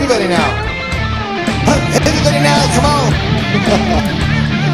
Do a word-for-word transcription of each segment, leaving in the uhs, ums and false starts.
Everybody now. Huh, everybody now, come on.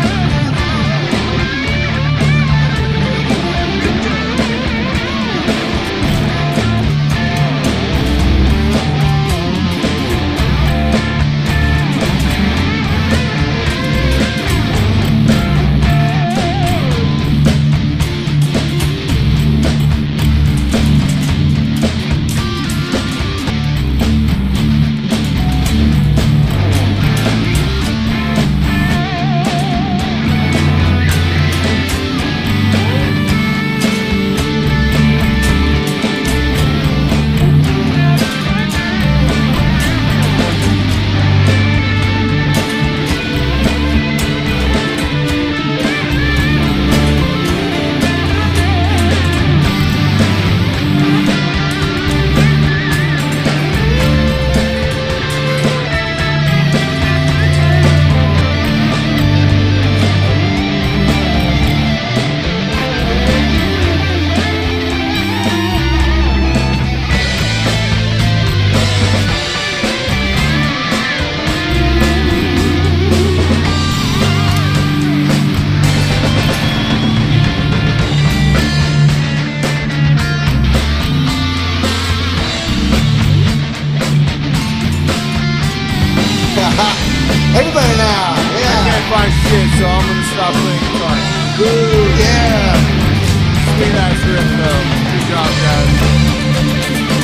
Everybody now, yeah. I can't find shit, so I'm gonna stop playing guitar. Ooh, yeah. Sweet ass riff though. Good job, guys.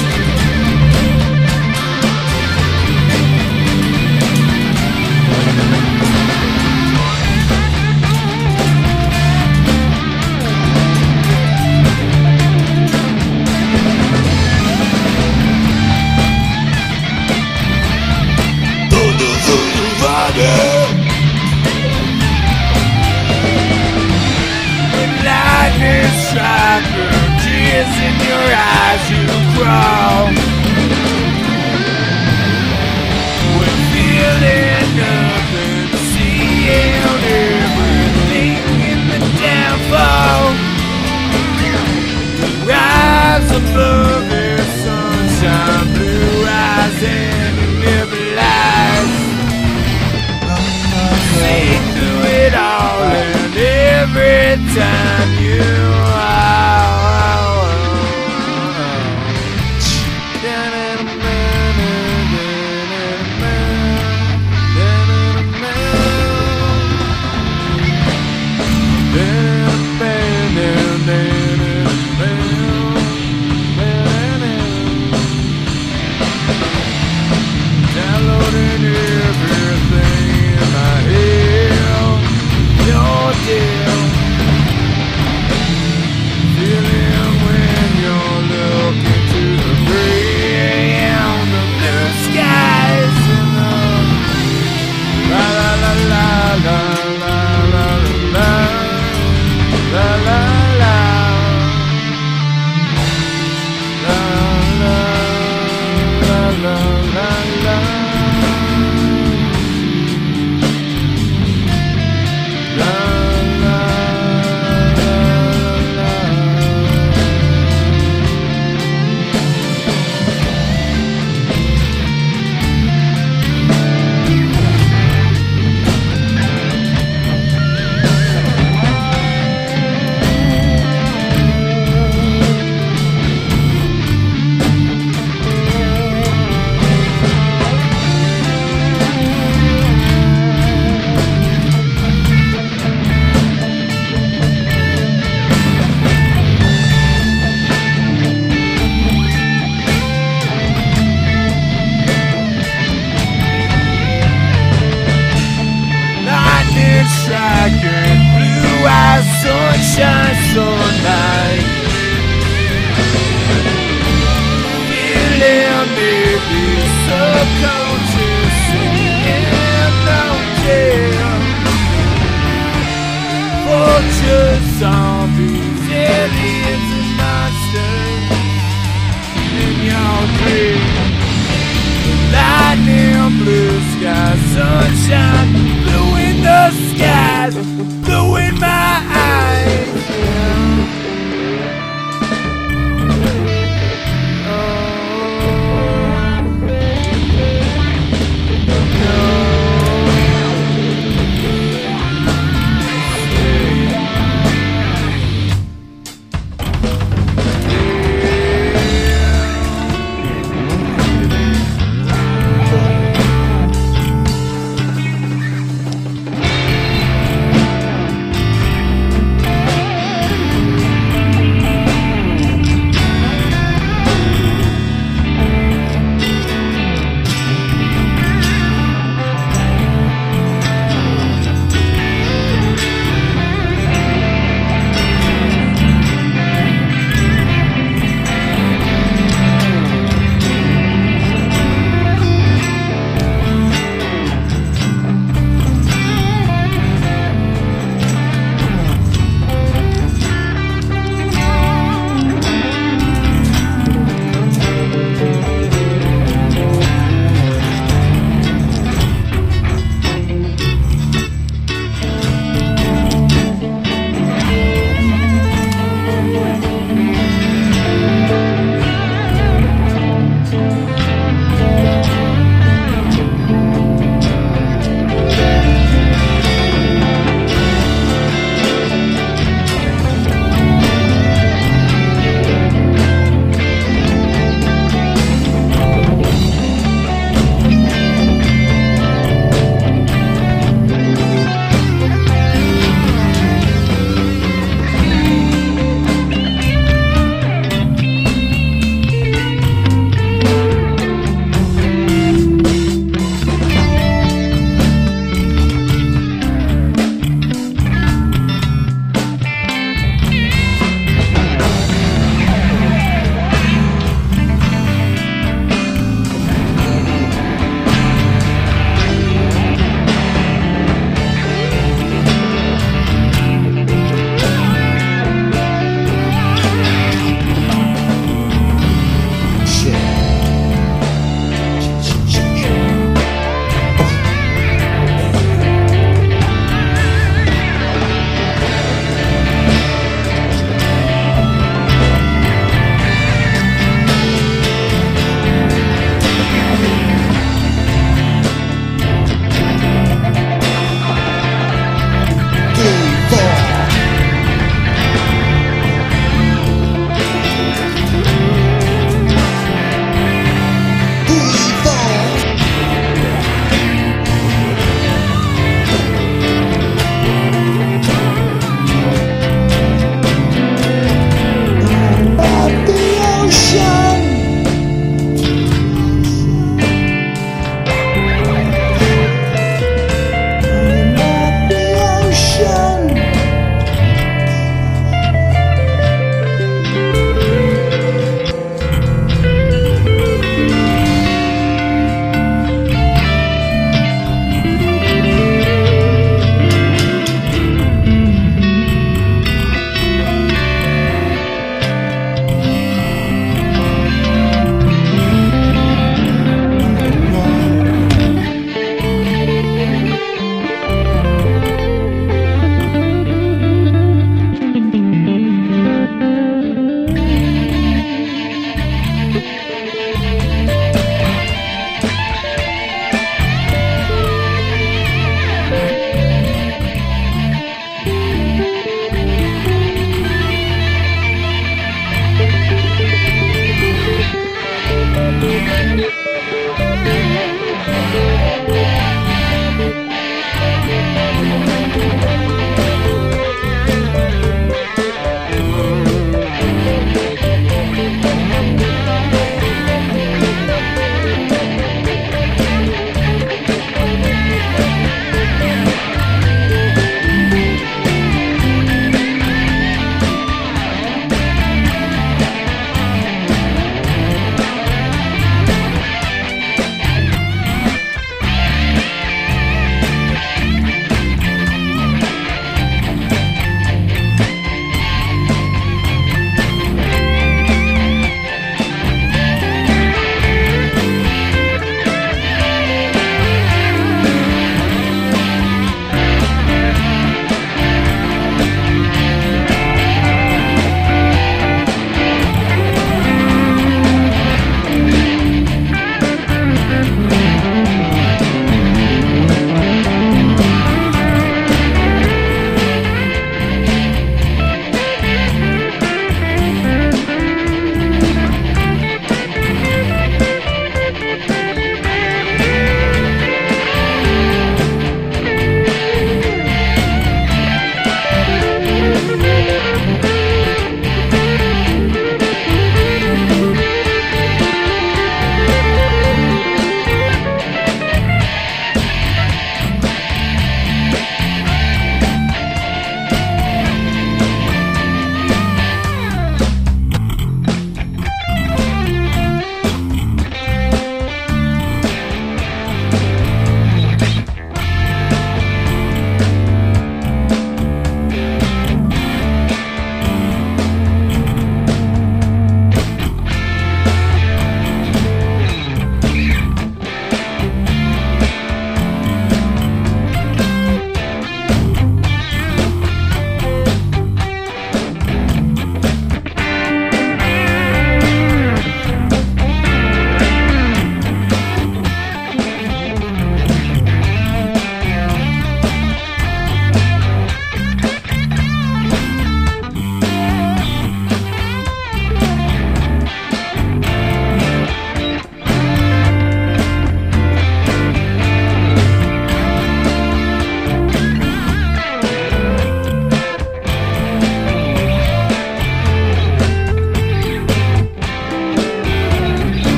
Lightning striker, tears in your eyes, you crawl. When feeling nothing, seeing everything in the downfall. Rise above the sunshine, blue eyes and never lies. See through it all and every time you are. Downloading everything in my head, your deal. Feeling when you're looking to the gray and the blue skies and the la la la la la la la la la la la la la la la. Striking blue eyes, sunshine, sunlight. Feeling maybe subconscious and no jail. Vultures, zombies, aliens and monsters in your dream. Lightning, blue sky, sunshine, blue in the skies, blue in my eyes. Oh.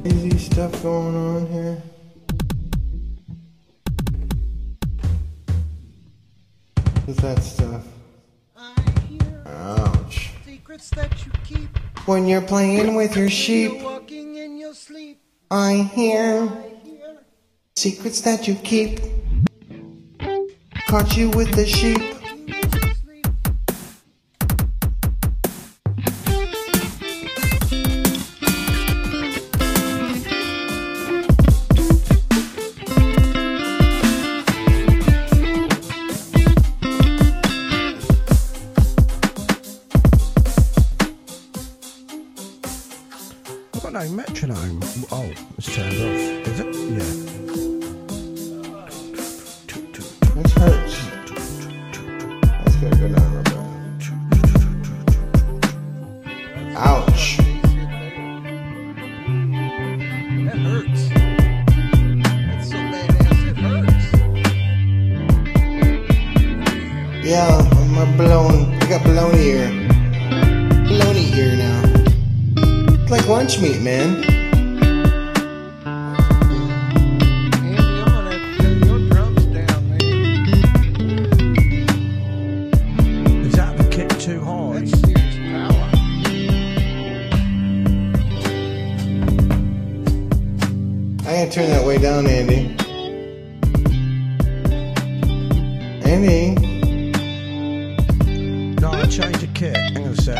Crazy stuff going on here. What's that stuff? Ouch. Secrets that you keep When you're playing with your sheep, you're walking in your sleep. I hear I hear secrets that you keep. Caught you with the sheep. walking in your sleep. I've got no metronome. Oh, it's turned off. Is it? Yeah. This hurts. That's gotta go down a little bit. Ouch. That hurts. That's so badass. It hurts. Yeah, I'm a blown. I got blown ear. Blown ear now. It's like lunch meat, man. Andy, I'm gonna have to lay your drums down, man. Is that the kick too high? That's serious power. I gotta turn that way down, Andy. Andy. No, I changed the kit. Hang on a sec.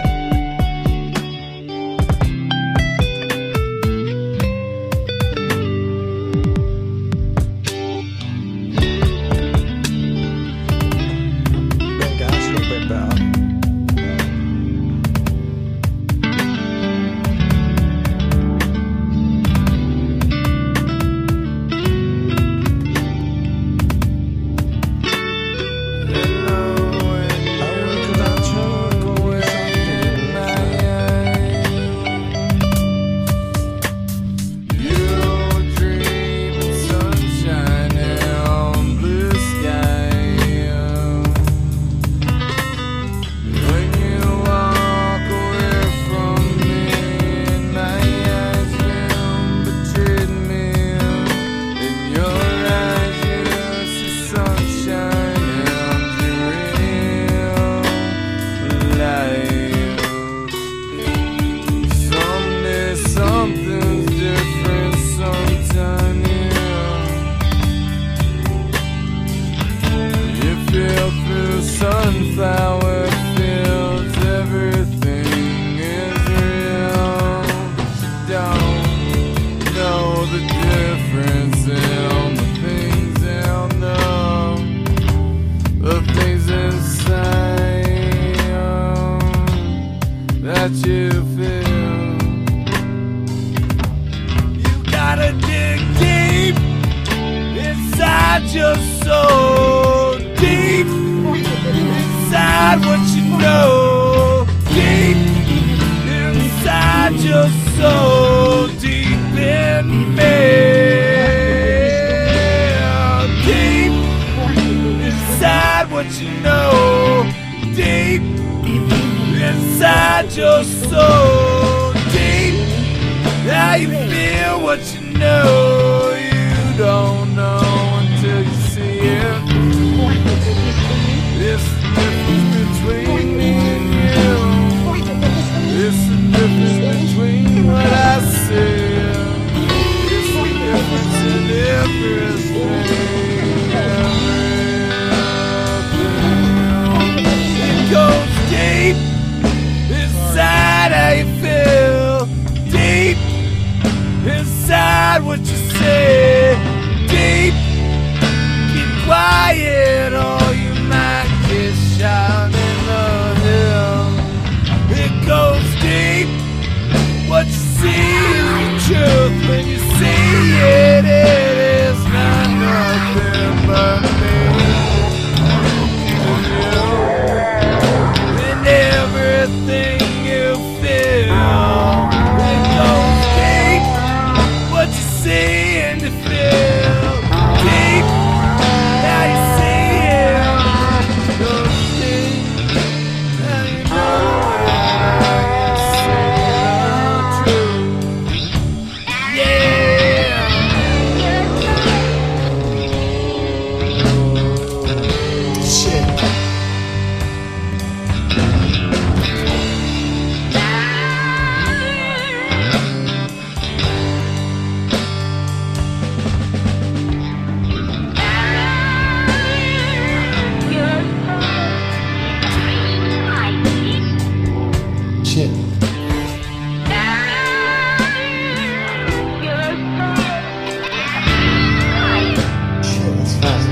There you go, that's a little bit better. Sunflower fields, everything is real. Don't know the difference in the things and the, the things inside that you feel. You gotta dig deep inside your soul, deep inside what you know, deep inside your soul, deep in me, deep inside what you know, deep inside your soul, deep how you feel what you know, you don't know until you see it. It's the difference between me and you. It's the difference between what I see. It's the difference in everything. Everything. It goes deep inside how you feel. Deep inside what you say. Deep, keep quiet or you might get shot in the hill. It goes deep. What you see is the truth. When you see it, it is not nothing but me and you and everything you feel. It goes deep. What you see and you feel. Deep. Now you see it. Goes deep. Now you know it. Now you see the truth. Yeah. shit. Shit, that's fast.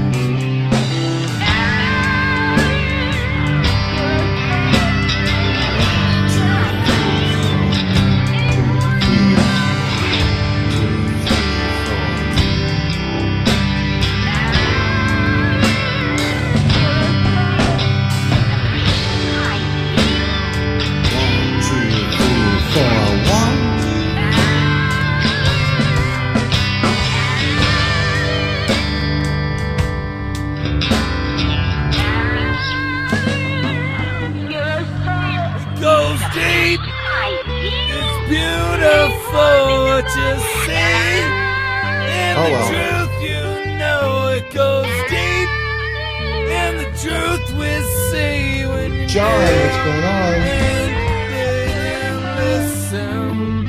Goes deep. It's beautiful what you see. And Oh, the well. truth, you know, it goes deep. And the truth we see when you John, what's going on? and, and listen.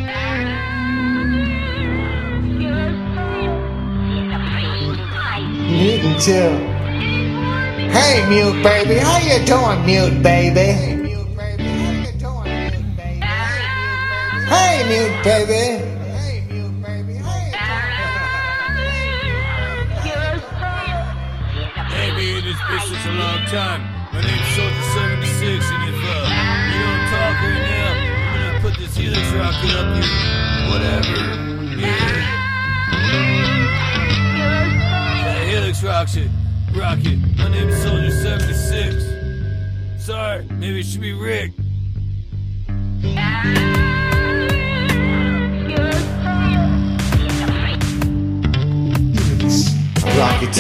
Mute until. Hey, mute baby, how you doing, mute baby? Hey, mute baby. Hey, me in this business a long time. My name's Soldier seventy-six, and if uh, you don't talk right now, I'm gonna put this helix rocket up you. Whatever. Yeah. That helix rocket. Rocket. My name's Soldier seventy-six. Sorry, maybe it should be Rick. Rocket.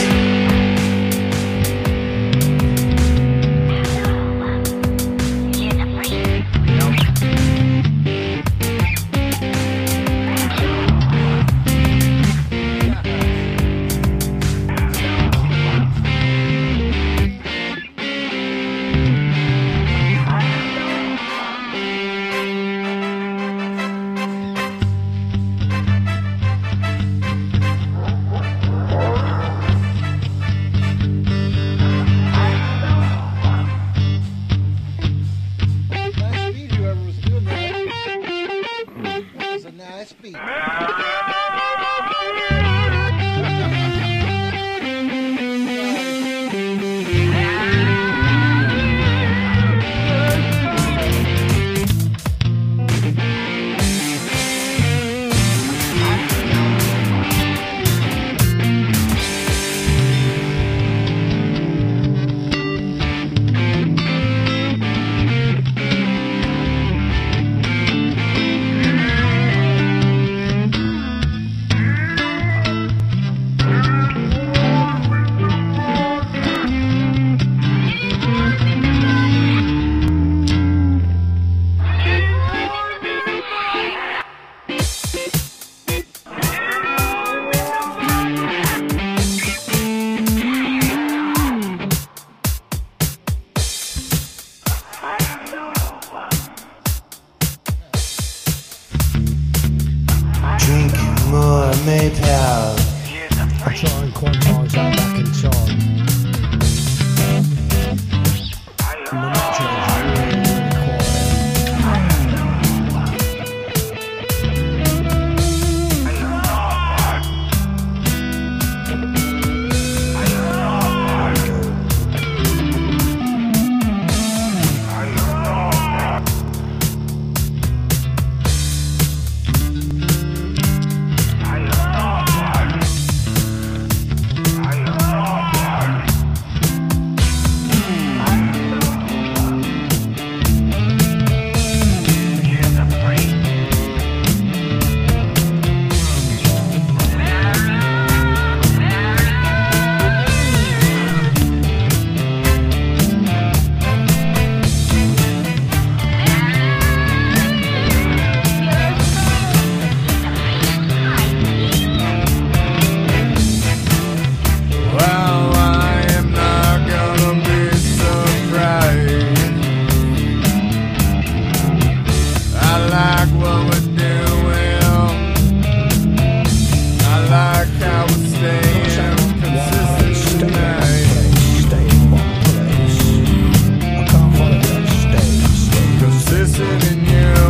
in you.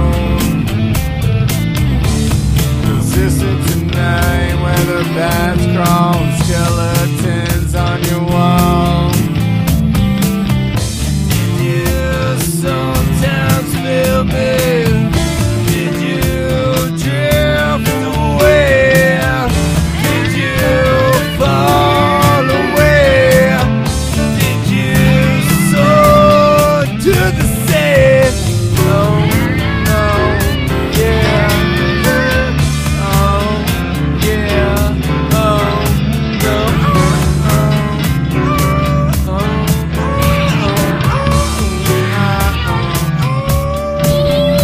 Resistant tonight, where the bats crawl, skeletons on your wall. You sometimes feel me. Did you drift away? Did you fall away? Did you soar to the sea? No, no, yeah, oh, yeah, oh, no, oh, oh, oh, oh, oh, oh.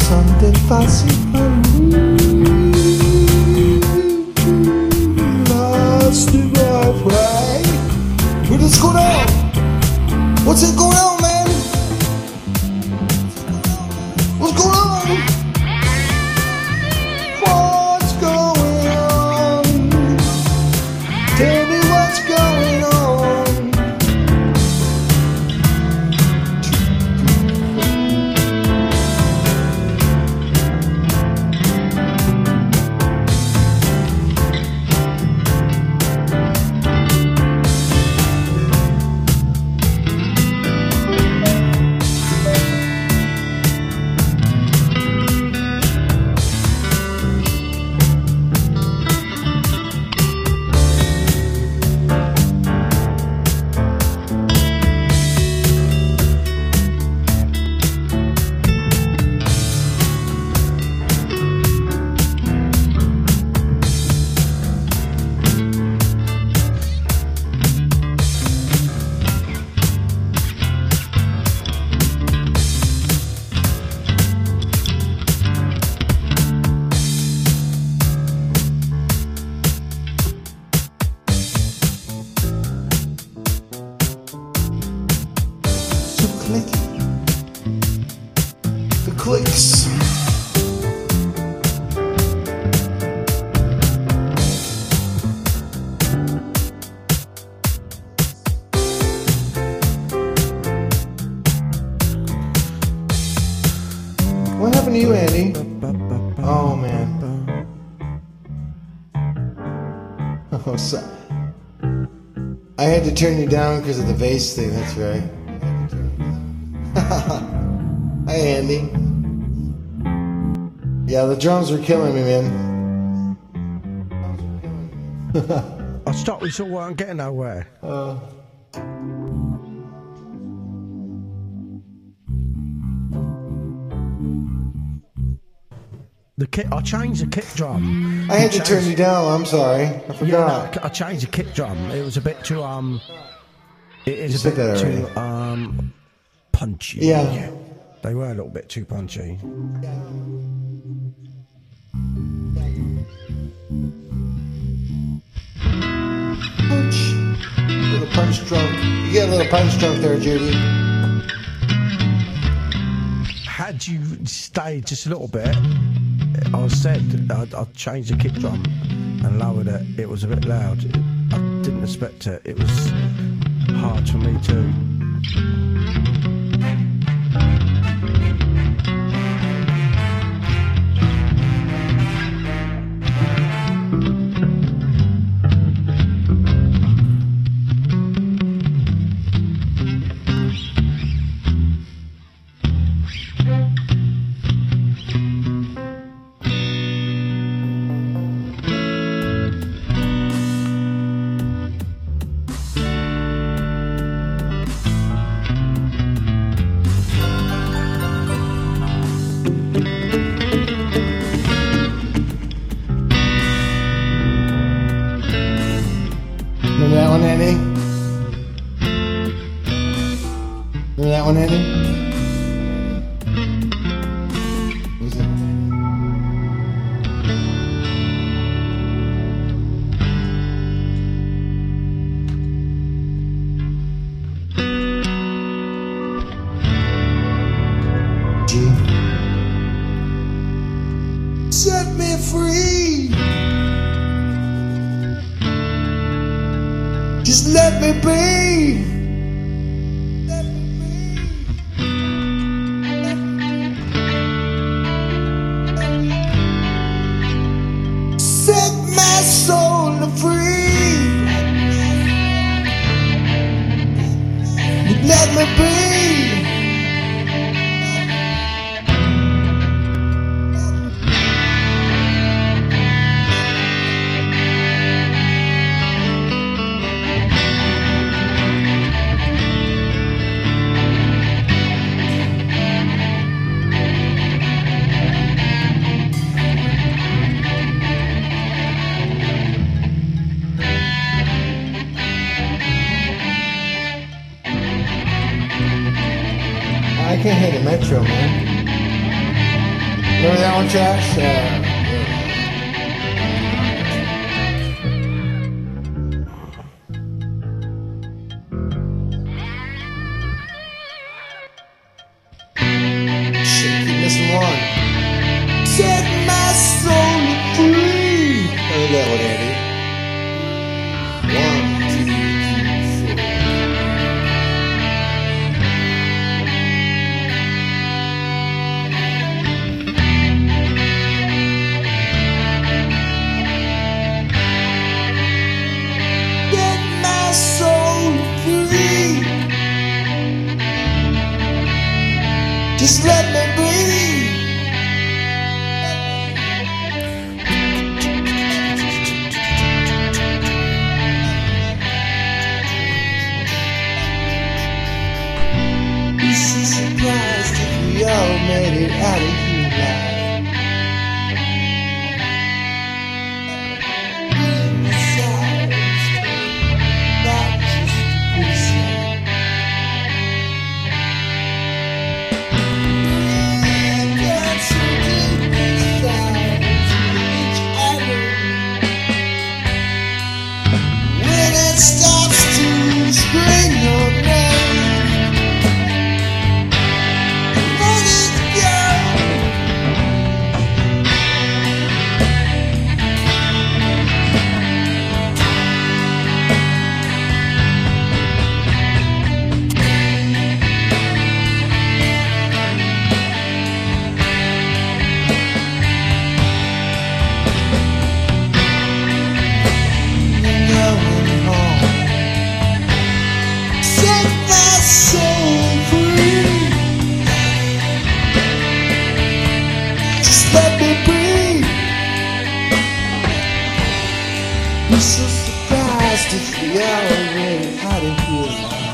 something possible. Lost in my way. What is going on? What's it going on, man? What's going on? What's going on? Tell me what's going on. The clicks. What happened to you, Andy? Oh man. Oh, so I had to turn you down because of the bass thing. That's right. Hi, Andy. Yeah, the drums were killing me, man. I stopped with all I'm getting nowhere. Uh, The kick, I changed the kick drum. I had to changed, turn you down. I'm sorry. I Yeah, forgot. no, I changed the kick drum. It was a bit too um. It is You a said bit that too already. um punchy. Yeah. They were a little bit too punchy. Punch. Little punch drunk. You get a little punch drunk there, Judy. Had you stayed just a little bit, I said I'd, I'd change the kick drum and lowered it. It was a bit loud. I didn't expect it. It was hard for me too. Remember that one, Andy? Remember that one, Andy? What was it? G. Set me free. Just let me be. Let me be. Set my soul free. Let me be. Remember that one, Josh? Uh, shit, keep missing one. Set my soul free. Heard that one, Andy. One, two, three, four. Set my soul free. Just let me breathe. Be so surprised if we all made it out of here alive. Inside, not just a prison. Got so deep inside to each other. When it starts to scream your name, let it go. I'm going home. Set my soul free. Just let me breathe. Be so surprised if we are already out of here.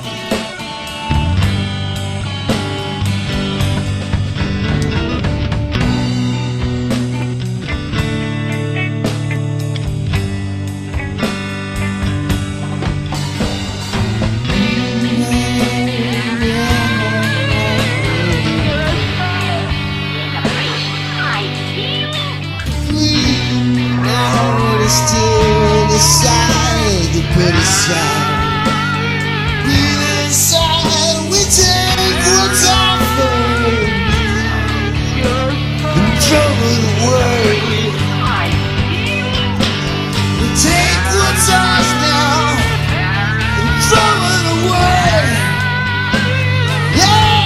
Still inside the pretty side. Breathe inside, we take what's offered and throw it away. We take what's ours now and throw it away. Yeah.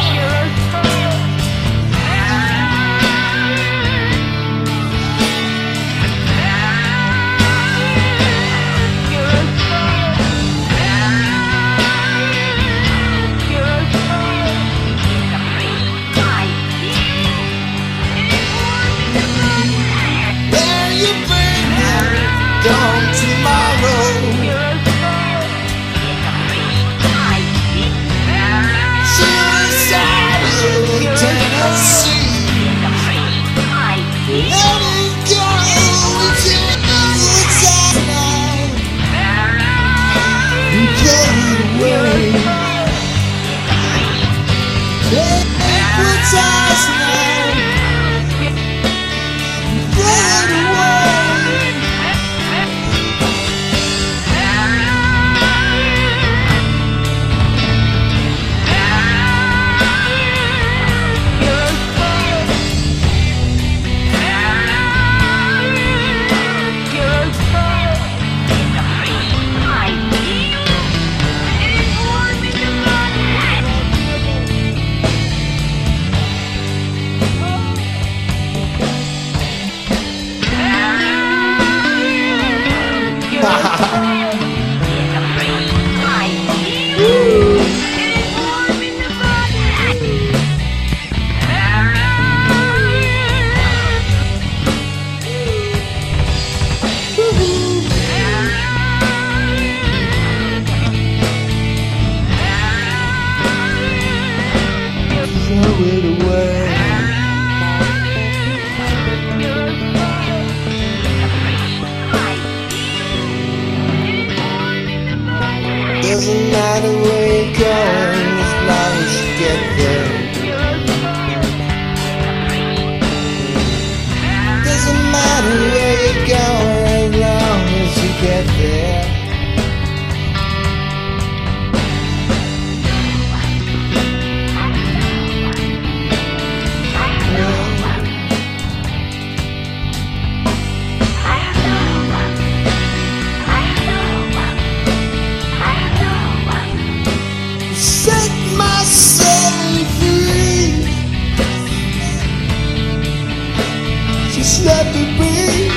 Just let me be.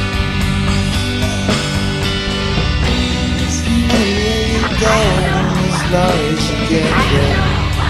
Where you going as long as you get there.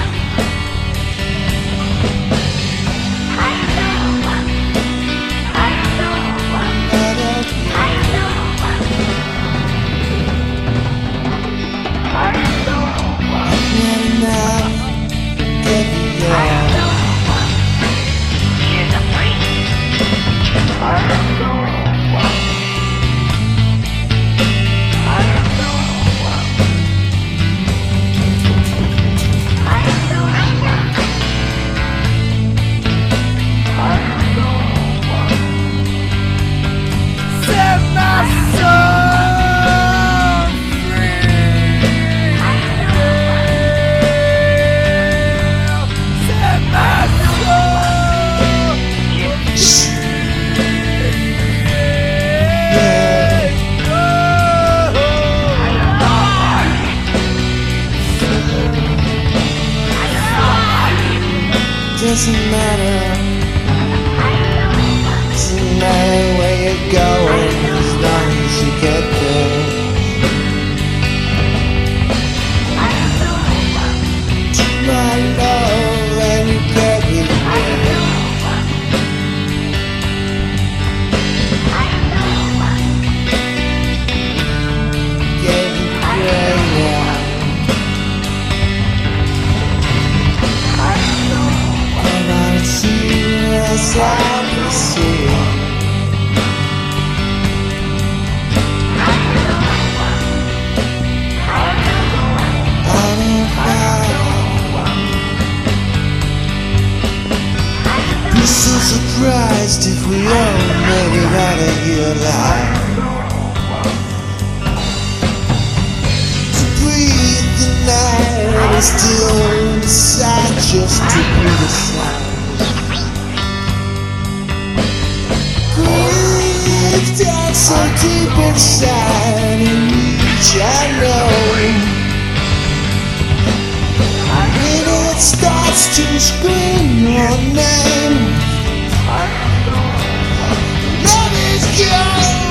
Doesn't matter, doesn't matter where you're going as long as you get there. Take my love and you get me there. Get me there, yeah. As I can see, I don't know. Be so surprised if we all made it out of here alive. To breathe the night is still inside, just to breathe aside. Down so deep inside in each I know. When it starts to scream your name, let it go.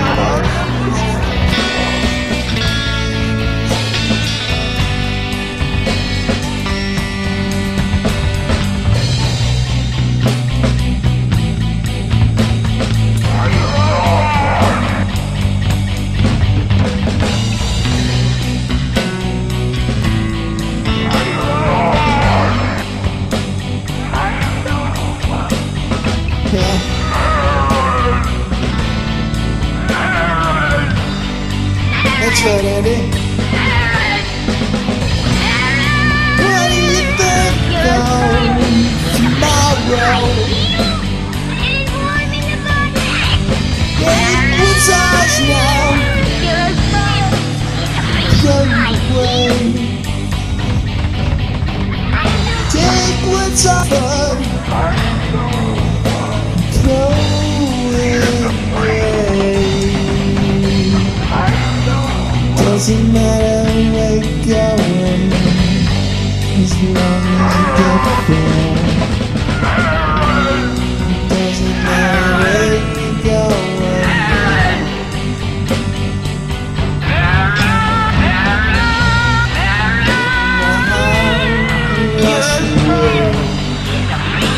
That's right, Andy. What do you think of tomorrow? It was ours now. Run away. Take what's offered. Throw it away. Doesn't matter where you're going as long as you get there. Doesn't matter where you're going. My heart rushing away.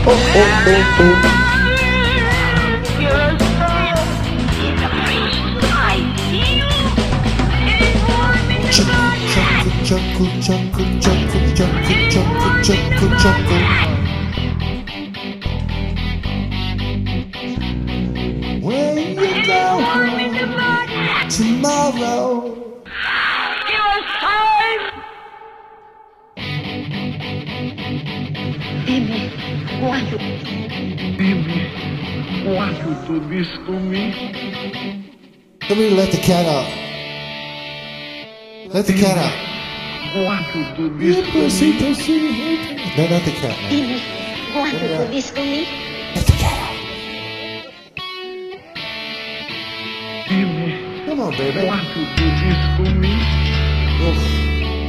oh, oh, oh. Chuckle, chuckle, chuckle, chuckle, chuckle, chuckle, chuckle. Where you go tomorrow? Dime cuándo. Dime cuándo tú visto mí. Let me let the cat out. Let the cat out. Cuándo tú visto mí. No, not the cat. Man. Dime cuándo tú visto mí. Let the cat out. Dime Come on, baby. cuándo tú visto mí. Oof.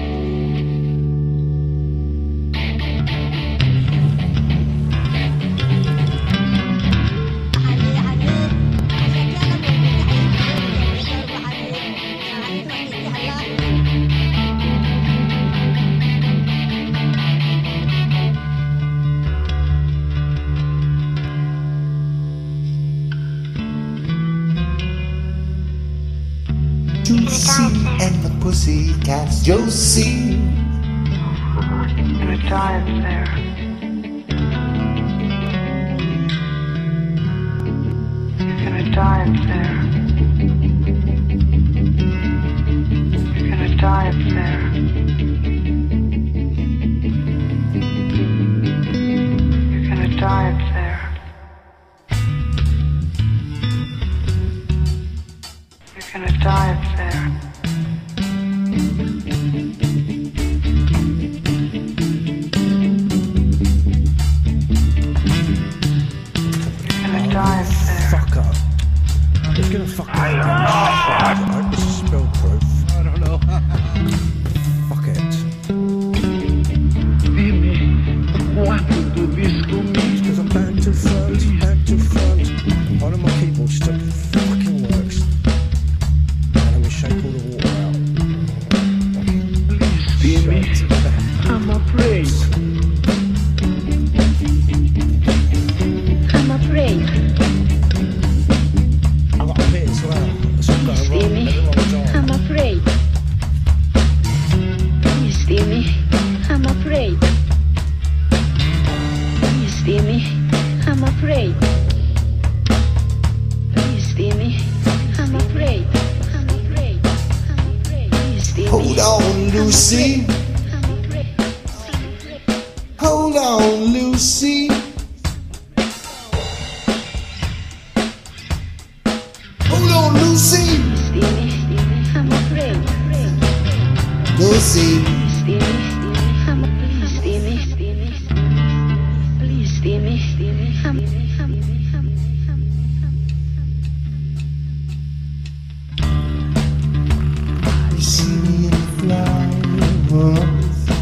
Josie and the Pussycats, Josie. Gonna die up there. You're gonna die up there. You're gonna die up there. You're gonna die up there. You're gonna die up there. Fuck up. It's gonna fuck up. I hope this is spill proof. I don't know. Fuck it. Dime cuándo tú visto mí. Because I'm back to front, back to front. One of my keyboard still fucking works. And let me shake all the water out. Dime, I'm afraid. I'm afraid. I've got a bit as well. It's all going wrong. Dime, Every wrong time. I'm afraid. Please, Dime, I'm afraid. Please, Dime, I'm afraid. Please, Dime, I'm afraid. I'm afraid. I'm afraid. Please, Dime, Hold on, Lucy. I'm afraid. Hold on, Lucy. Hold on, Lucy. Dime, Dime, I'm afraid. Lucy. Please, Dime, I'm please, Dime, Dime. Please, Dime, Dime, I'm I'm You see me in the flowers.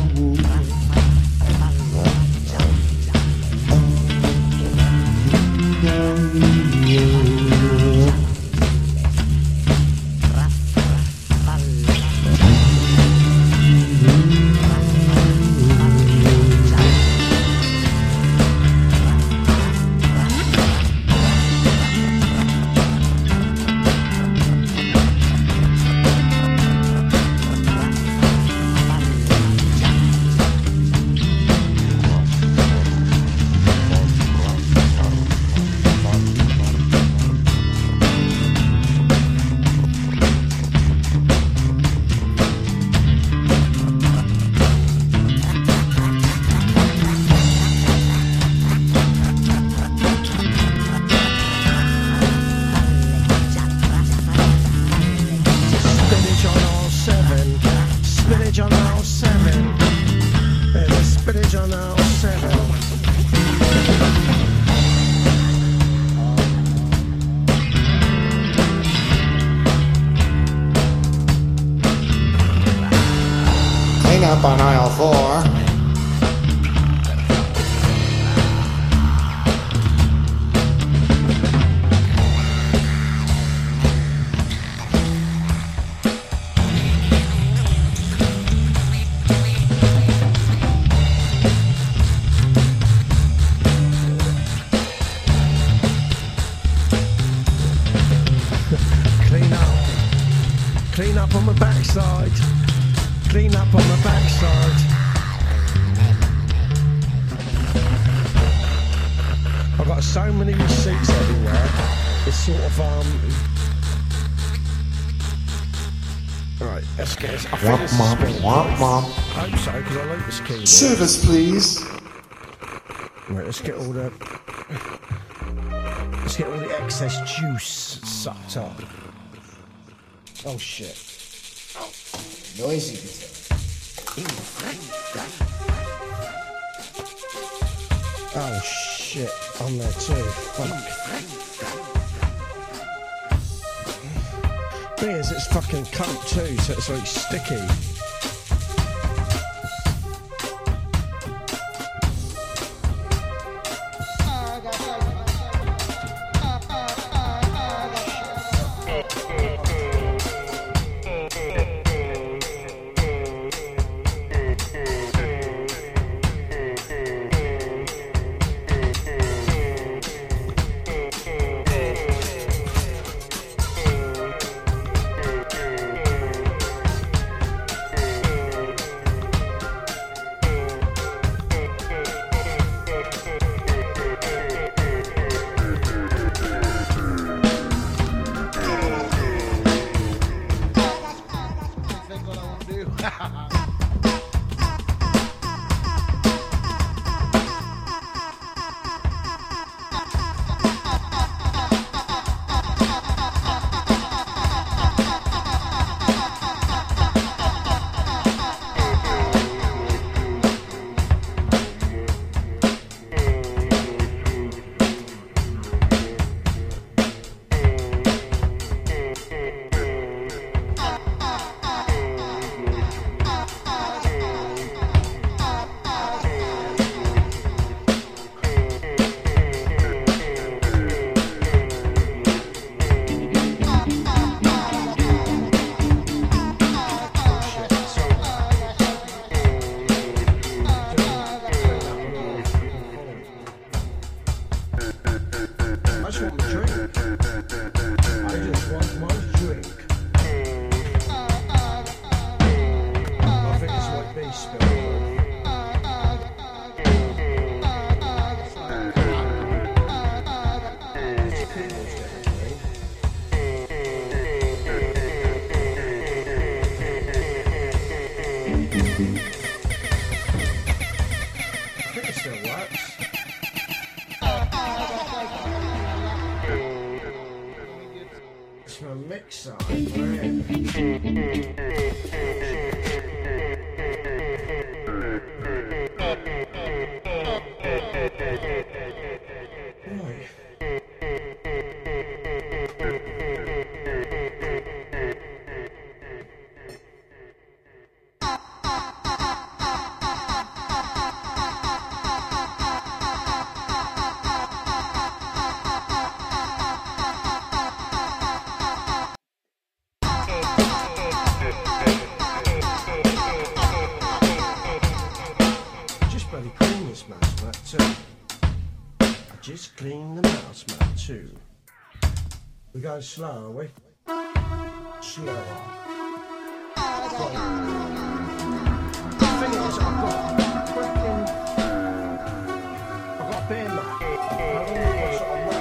Spinach on all seven. Spinach on all seven. There's spinach on all seven. Clean up on aisle four. Clean up on my backside. Clean up on my backside. I've got so many receipts everywhere. It's sort of um. Right, let's get this. I think this is Mom, spilled, mom, right? mom. I hope so, because I like this keyboard. Service, please. Right, let's get all the let's get all the excess juice sucked up. Oh shit! Noisy. Oh shit! I'm there too. Fuck. Thing is, it's fucking coke too, so it's like sticky. Just clean the mouse mat too. We're going slow, are we? Slower. The thing is, I've got freaking... I've got a beer mat. I've only got sort of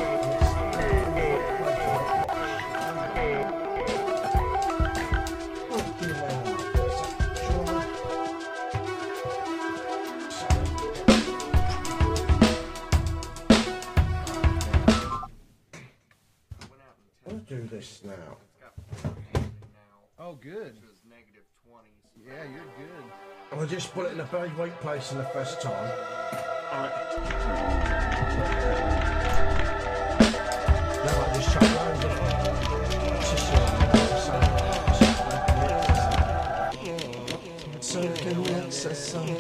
do this now. Oh, good. Yeah, you're good. I'll just put it in a very weak place in the first time. Now I just shut down. So can we access some?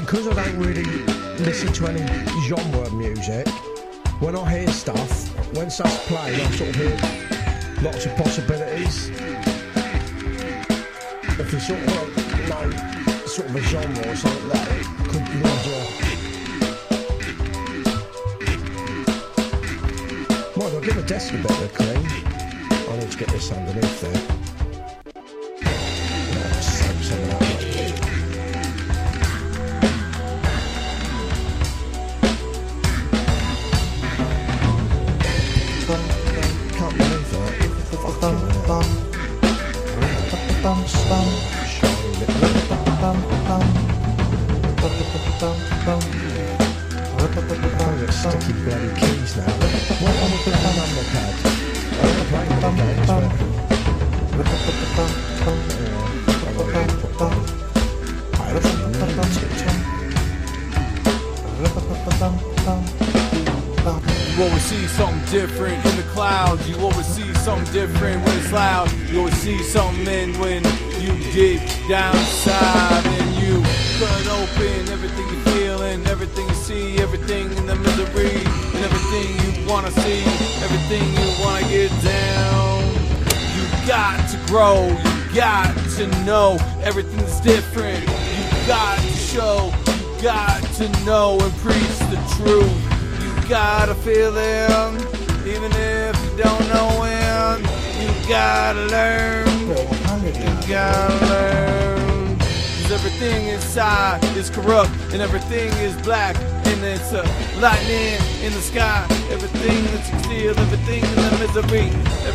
because I don't really listen to any genre of music, when I hear stuff, when stuff's playing, I sort of hear lots of possibilities. If you sort of know sort of a genre or something like that, it could lead you. Might I'll give the desk a bit of a clean. I need to get this underneath there. Oh, soak some of that up. Can't believe that. Fucking hell. Shiny little. I've got sticky bloody keys now. What on the number pad? I don't play with the games, but... I don't You always see something different in the clouds. You always see something different when it's loud. You always see something when you dig down inside and you cut open everything you're feeling, everything you see, everything in the misery, and everything you wanna see, everything you wanna get down. You got to grow, you got to know everything's different. You got to show, you got to know and preach the truth. You got a feeling, even if you don't know when. You gotta learn, you gotta learn. Cause everything inside is corrupt and everything is black. And it's a lightning in the sky. Everything that you steal, everything in the misery.